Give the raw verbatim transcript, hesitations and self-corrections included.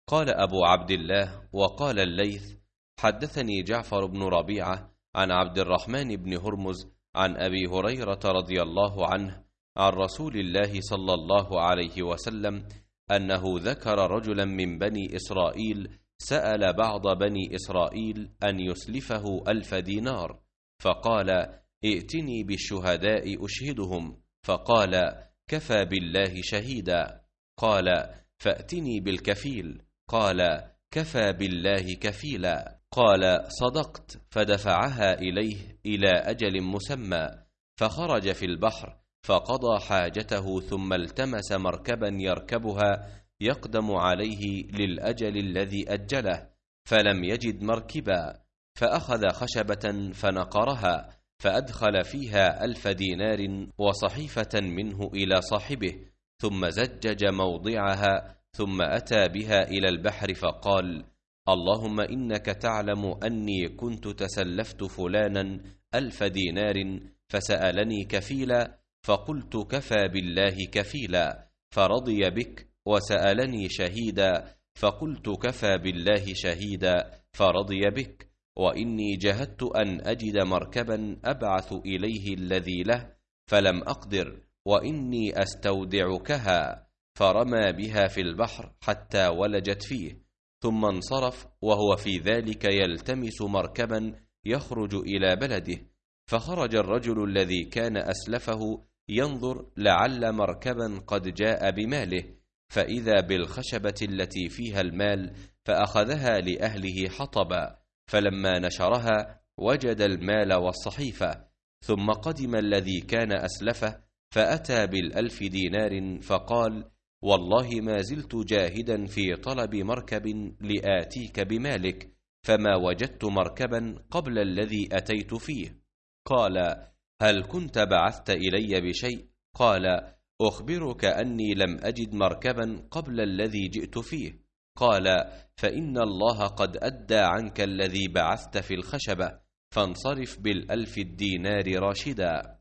قال أبو عبد الله وقال الليث: حدثني جعفر بن ربيعة عن عبد الرحمن بن هرمز عن أبي هريرة رضي الله عنه عن رسول الله صلى الله عليه وسلم أنه ذكر رجلا من بني إسرائيل سأل بعض بني إسرائيل أن يسلفه ألف دينار، فقال: ائتني بالشهداء أشهدهم، فقال: كفى بالله شهيدا. قال: فأتني بالكفيل، قال: كفى بالله كفيلا. قال: صدقت، فدفعها إليه إلى أجل مسمى، فخرج في البحر فقضى حاجته، ثم التمس مركبا يركبها يقدم عليه للأجل الذي أجله، فلم يجد مركبا، فأخذ خشبة فنقرها، فأدخل فيها ألف دينار وصحيفة منه إلى صاحبه، ثم زجج موضعها، ثم أتى بها إلى البحر فقال: اللهم إنك تعلم أني كنت تسلفت فلانا ألف دينار فسألني كفيلا، فقلت: كفى بالله كفيلا، فرضي بك، وسألني شهيدا، فقلت: كفى بالله شهيدا، فرضي بك، وإني جهدت أن أجد مركبا أبعث إليه الذي له، فلم أقدر، وإني أستودعكها، فرمى بها في البحر حتى ولجت فيه، ثم انصرف وهو في ذلك يلتمس مركبا يخرج إلى بلده، فخرج الرجل الذي كان أسلفه ينظر لعل مركبا قد جاء بماله، فإذا بالخشبة التي فيها المال، فأخذها لأهله حطبا، فلما نشرها وجد المال والصحيفة، ثم قدم الذي كان أسلفه فأتى بالألف دينار، فقال: والله ما زلت جاهدا في طلب مركب لآتيك بمالك، فما وجدت مركبا قبل الذي أتيت فيه. قال: هل كنت بعثت إلي بشيء؟ قال: أخبرك أني لم أجد مركبا قبل الذي جئت فيه. قال: فإن الله قد أدى عنك الذي بعثت في الخشبة، فانصرف بالألف الدينار راشدا.